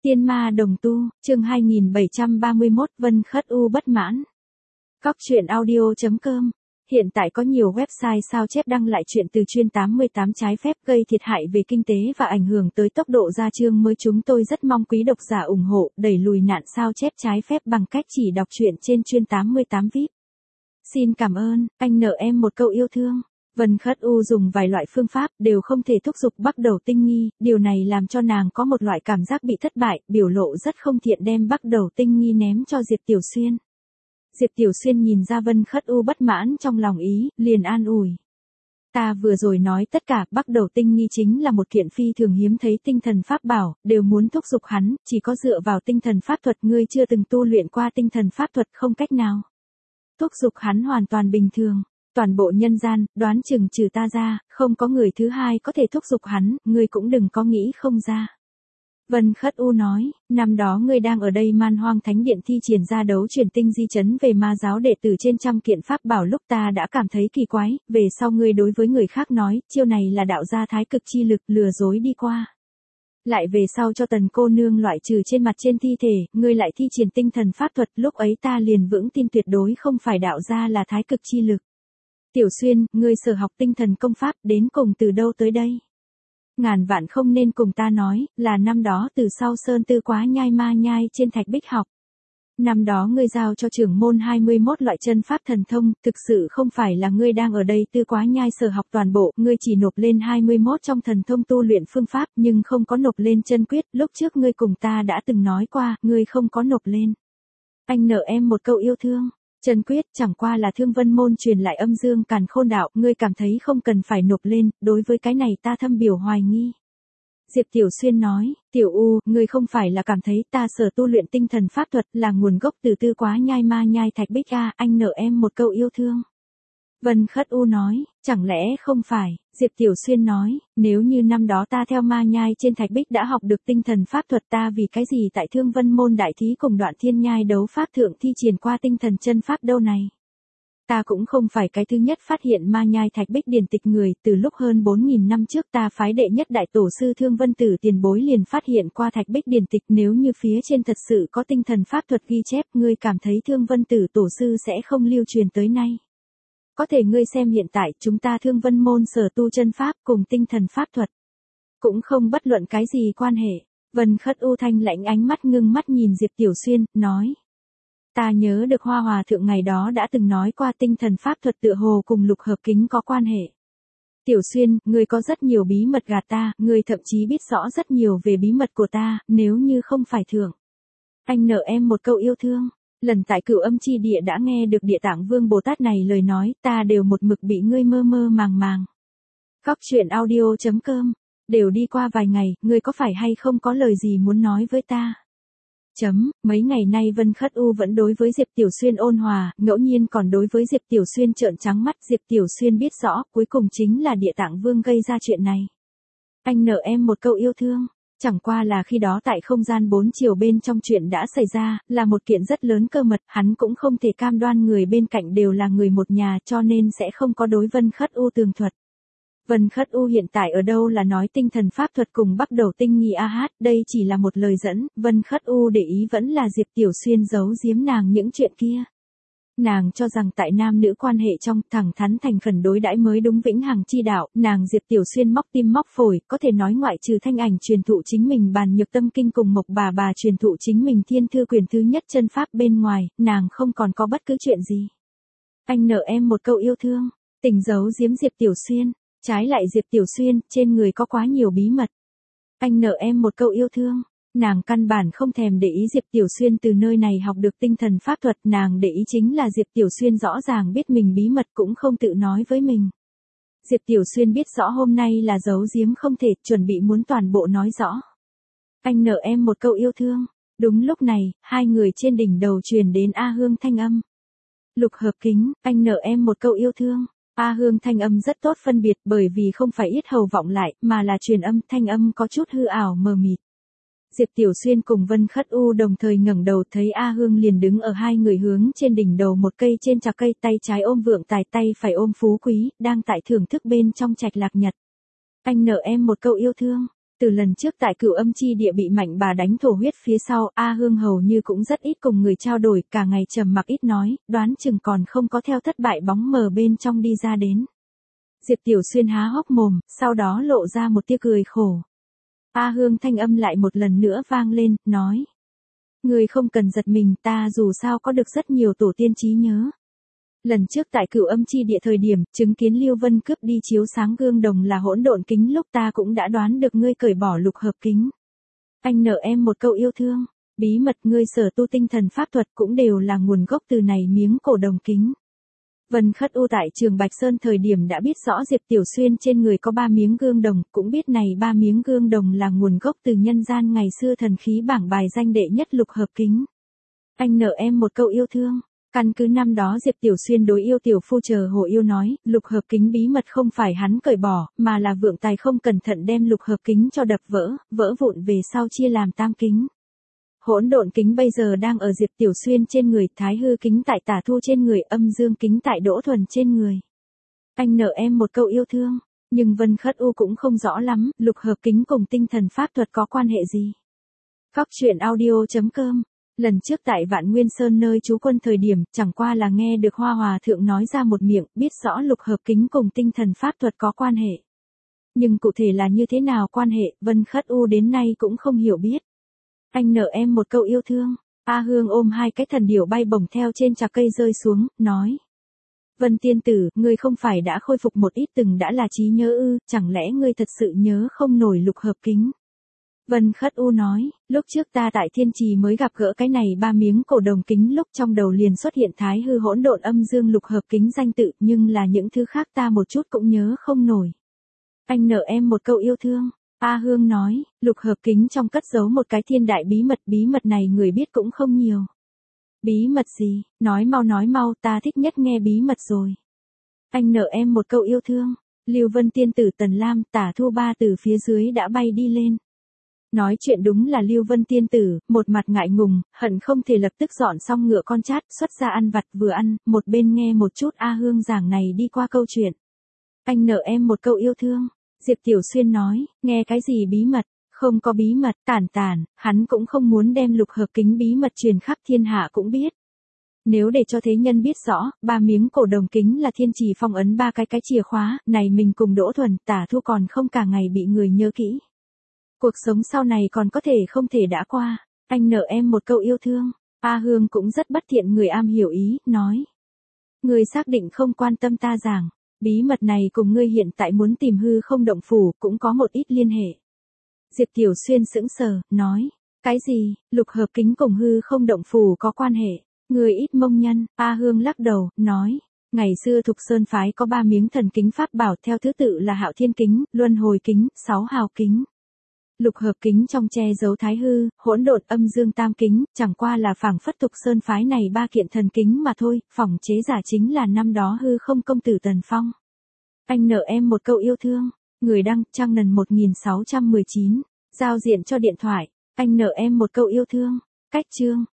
Tiên ma đồng tu, chương 2731, Vân Khất U bất mãn. Cóc truyện audio.com. Hiện tại có nhiều website sao chép đăng lại chuyện từ chuyên 88 trái phép gây thiệt hại về kinh tế và ảnh hưởng tới tốc độ ra chương mới. Chúng tôi rất mong quý độc giả ủng hộ, đẩy lùi nạn sao chép trái phép bằng cách chỉ đọc truyện trên chuyên 88 VIP. Xin cảm ơn, anh nợ em một câu yêu thương. Vân Khất U dùng vài loại phương pháp đều không thể thúc giục bắt đầu tinh nghi, điều này làm cho nàng có một loại cảm giác bị thất bại, biểu lộ rất không thiện đem bắt đầu tinh nghi ném cho Diệp Tiểu Xuyên. Diệp Tiểu Xuyên nhìn ra Vân Khất U bất mãn trong lòng ý, liền an ủi. Ta vừa rồi nói tất cả bắt đầu tinh nghi chính là một kiện phi thường hiếm thấy tinh thần pháp bảo, đều muốn thúc giục hắn, chỉ có dựa vào tinh thần pháp thuật, ngươi chưa từng tu luyện qua tinh thần pháp thuật không cách nào. Thúc giục hắn hoàn toàn bình thường. Toàn bộ nhân gian, đoán chừng trừ ta ra, không có người thứ hai có thể thúc giục hắn, ngươi cũng đừng có nghĩ không ra. Vân Khất U nói, năm đó ngươi đang ở đây Man Hoang Thánh Điện thi triển ra đấu truyền tinh di chấn về ma giáo đệ tử trên trăm kiện pháp bảo, lúc ta đã cảm thấy kỳ quái, về sau ngươi đối với người khác nói, chiêu này là đạo gia thái cực chi lực, lừa dối đi qua. Lại về sau cho Tần cô nương loại trừ trên mặt trên thi thể, ngươi lại thi triển tinh thần pháp thuật, lúc ấy ta liền vững tin tuyệt đối không phải đạo gia là thái cực chi lực. Tiểu Xuyên, ngươi sở học tinh thần công pháp đến cùng từ đâu tới đây? Ngàn vạn không nên cùng ta nói, là năm đó từ sau Sơn Tư Quá Nhai Ma Nhai trên Thạch Bích học. Năm đó ngươi giao cho trưởng môn 21 loại chân pháp thần thông, thực sự không phải là ngươi đang ở đây Tư Quá Nhai sở học toàn bộ, ngươi chỉ nộp lên 21 trong thần thông tu luyện phương pháp nhưng không có nộp lên chân quyết, lúc trước ngươi cùng ta đã từng nói qua, ngươi không có nộp lên. Anh nợ em một câu yêu thương. Chân quyết chẳng qua là Thương Vân môn truyền lại âm dương càn khôn đạo, ngươi cảm thấy không cần phải nộp lên, đối với cái này ta thâm biểu hoài nghi. Diệp Tiểu Xuyên nói, Tiểu U, ngươi không phải là cảm thấy ta sở tu luyện tinh thần pháp thuật là nguồn gốc từ Tư Quá Nhai Ma Nhai Thạch Bích a, anh nợ em một câu yêu thương. Vân Khất U nói, chẳng lẽ không phải, Diệp Tiểu Xuyên nói, nếu như năm đó ta theo Ma Nhai trên Thạch Bích đã học được tinh thần pháp thuật, ta vì cái gì tại Thương Vân môn đại thí cùng Đoạn Thiên Nhai đấu pháp thượng thi triển qua tinh thần chân pháp đâu này. Ta cũng không phải cái thứ nhất phát hiện Ma Nhai Thạch Bích điển tịch người, từ lúc hơn 4.000 năm trước ta phái đệ nhất đại tổ sư Thương Vân Tử tiền bối liền phát hiện qua Thạch Bích điển tịch, nếu như phía trên thật sự có tinh thần pháp thuật ghi chép, ngươi cảm thấy Thương Vân Tử tổ sư sẽ không lưu truyền tới nay. Có thể ngươi xem hiện tại chúng ta Thương Vân môn sở tu chân pháp cùng tinh thần pháp thuật. Cũng không bất luận cái gì quan hệ. Vân Khất U thanh lãnh ánh mắt ngưng mắt nhìn Diệp Tiểu Xuyên, nói. Ta nhớ được Hoa Hòa thượng ngày đó đã từng nói qua tinh thần pháp thuật tựa hồ cùng lục hợp kính có quan hệ. Tiểu Xuyên, ngươi có rất nhiều bí mật gạt ta, ngươi thậm chí biết rõ rất nhiều về bí mật của ta, nếu như không phải thượng. Anh nợ em một câu yêu thương. Lần tại Cửu Âm Chi Địa đã nghe được Địa Tạng Vương Bồ Tát này lời nói, ta đều một mực bị ngươi mơ mơ màng màng. Cóc truyện audio.com, đều đi qua vài ngày, ngươi có phải hay không có lời gì muốn nói với ta? Mấy ngày nay Vân Khất U vẫn đối với Diệp Tiểu Xuyên ôn hòa, ngẫu nhiên còn đối với Diệp Tiểu Xuyên trợn trắng mắt. Diệp Tiểu Xuyên biết rõ, cuối cùng chính là Địa Tạng Vương gây ra chuyện này. Anh nợ em một câu yêu thương. Chẳng qua là khi đó tại không gian 4 chiều bên trong chuyện đã xảy ra, là một kiện rất lớn cơ mật, hắn cũng không thể cam đoan người bên cạnh đều là người một nhà cho nên sẽ không có đối Vân Khất U tường thuật. Vân Khất U hiện tại ở đâu là nói tinh thần pháp thuật cùng bắt đầu tinh nghi đây chỉ là một lời dẫn, Vân Khất U để ý vẫn là Diệp Tiểu Xuyên giấu giếm nàng những chuyện kia. Nàng cho rằng tại nam nữ quan hệ trong thẳng thắn thành khẩn đối đãi mới đúng vĩnh hằng chi đạo, nàng Diệp Tiểu Xuyên móc tim móc phổi, có thể nói ngoại trừ Thanh Ảnh truyền thụ chính mình Bàn Nhược Tâm Kinh cùng Mộc bà truyền thụ chính mình Thiên Thư Quyền thứ nhất chân pháp bên ngoài, nàng không còn có bất cứ chuyện gì. Anh nợ em một câu yêu thương, tình giấu giếm Diệp Tiểu Xuyên, trái lại Diệp Tiểu Xuyên, trên người có quá nhiều bí mật. Anh nợ em một câu yêu thương. Nàng căn bản không thèm để ý Diệp Tiểu Xuyên từ nơi này học được tinh thần pháp thuật, nàng để ý chính là Diệp Tiểu Xuyên rõ ràng biết mình bí mật cũng không tự nói với mình. Diệp Tiểu Xuyên biết rõ hôm nay là giấu giếm không thể, chuẩn bị muốn toàn bộ nói rõ. Anh nợ em một câu yêu thương. Đúng lúc này, hai người trên đỉnh đầu truyền đến A Hương thanh âm. Lục hợp kính, anh nợ em một câu yêu thương. A Hương thanh âm rất tốt phân biệt bởi vì không phải yết hầu vọng lại, mà là truyền âm, thanh âm có chút hư ảo mờ mịt. Diệp Tiểu Xuyên cùng Vân Khất U đồng thời ngẩng đầu thấy A Hương liền đứng ở hai người hướng trên đỉnh đầu một cây trên trà cây, tay trái ôm vượng tài, tay phải ôm phú quý, đang tại thưởng thức bên trong trạch lạc nhật. Anh nợ em một câu yêu thương. Từ lần trước tại Cửu Âm chi địa bị Mạnh bà đánh thổ huyết phía sau, A Hương hầu như cũng rất ít cùng người trao đổi, cả ngày trầm mặc ít nói, đoán chừng còn không có theo thất bại bóng mờ bên trong đi ra đến. Diệp Tiểu Xuyên há hốc mồm, sau đó lộ ra một tia cười khổ. A Hương thanh âm lại một lần nữa vang lên, nói. Người không cần giật mình, ta dù sao có được rất nhiều tổ tiên trí nhớ. Lần trước tại Cửu Âm chi địa thời điểm, chứng kiến Lưu Vân cướp đi chiếu sáng gương đồng là hỗn độn kính lúc ta cũng đã đoán được ngươi cởi bỏ lục hợp kính. Anh nợ em một câu yêu thương, bí mật ngươi sở tu tinh thần pháp thuật cũng đều là nguồn gốc từ này miếng cổ đồng kính. Vân Khất U tại Trường Bạch Sơn thời điểm đã biết rõ Diệp Tiểu Xuyên trên người có 3 miếng gương đồng, cũng biết này 3 miếng gương đồng là nguồn gốc từ nhân gian ngày xưa thần khí bảng bài danh đệ nhất lục hợp kính. Anh nợ em một câu yêu thương. Căn cứ năm đó Diệp Tiểu Xuyên đối yêu tiểu phu chờ hồ yêu nói, lục hợp kính bí mật không phải hắn cởi bỏ, mà là Vượng Tài không cẩn thận đem lục hợp kính cho đập vỡ vụn về sau chia làm tam kính. Hỗn độn kính bây giờ đang ở Diệp Tiểu Xuyên trên người, Thái Hư kính tại Tả Thu trên người, Âm Dương kính tại Đỗ Thuần trên người. Anh nợ em một câu yêu thương, nhưng Vân Khất U cũng không rõ lắm, lục hợp kính cùng tinh thần pháp thuật có quan hệ gì. Các chuyện audio.com. Lần trước tại Vạn Nguyên Sơn nơi trú quân thời điểm, chẳng qua là nghe được Hoa Hòa Thượng nói ra một miệng, biết rõ lục hợp kính cùng tinh thần pháp thuật có quan hệ. Nhưng cụ thể là như thế nào quan hệ, Vân Khất U đến nay cũng không hiểu biết. Anh nợ em một câu yêu thương. A Hương ôm 2 cái thần điểu bay bổng theo trên chạc cây rơi xuống, nói. Vân tiên tử, ngươi không phải đã khôi phục một ít từng đã là trí nhớ ư, chẳng lẽ ngươi thật sự nhớ không nổi lục hợp kính? Vân Khất U nói, lúc trước ta tại Thiên Trì mới gặp gỡ cái này 3 miếng cổ đồng kính lúc trong đầu liền xuất hiện Thái Hư hỗn độn âm dương lục hợp kính danh tự, nhưng là những thứ khác ta một chút cũng nhớ không nổi. Anh nợ em một câu yêu thương. A Hương nói, lục hợp kính trong cất giấu một cái thiên đại bí mật này người biết cũng không nhiều. Bí mật gì, nói mau, ta thích nhất nghe bí mật rồi. Anh nợ em một câu yêu thương. Lưu Vân tiên tử Tần Lam, Tả Thu ba từ phía dưới đã bay đi lên. Nói chuyện đúng là Lưu Vân tiên tử, một mặt ngại ngùng, hận không thể lập tức dọn xong ngựa con chát, xuất ra ăn vặt vừa ăn, một bên nghe một chút A Hương giảng này đi qua câu chuyện. Anh nợ em một câu yêu thương. Diệp Tiểu Xuyên nói, nghe cái gì bí mật, không có bí mật, tản, hắn cũng không muốn đem lục hợp kính bí mật truyền khắp thiên hạ cũng biết. Nếu để cho thế nhân biết rõ, 3 miếng cổ đồng kính là Thiên Trì phong ấn 3 cái chìa khóa, này mình cùng Đỗ Thuần, Tả Thu còn không cả ngày bị người nhớ kỹ. Cuộc sống sau này còn có thể không thể đã qua, anh nợ em một câu yêu thương. A Hương cũng rất bất thiện người am hiểu ý, nói. Người xác định không quan tâm ta giảng, bí mật này cùng ngươi hiện tại muốn tìm hư không động phủ cũng có một ít liên hệ. Diệp Tiểu Xuyên sững sờ, nói. Cái gì, lục hợp kính cùng hư không động phủ có quan hệ, người ít mông nhân. A Hương lắc đầu, nói. Ngày xưa Thục Sơn phái có 3 miếng thần kính pháp bảo theo thứ tự là Hạo Thiên kính, Luân Hồi kính, 6 hào kính. Lục hợp kính trong che giấu Thái Hư, hỗn độn âm dương tam kính, chẳng qua là phảng phất Thục Sơn phái này 3 kiện thần kính mà thôi, phỏng chế giả chính là năm đó hư không công tử Tần Phong. Anh nợ em một câu yêu thương. Người đăng, Trang Nần 1619, giao diện cho điện thoại. Anh nợ em một câu yêu thương. Cách chương.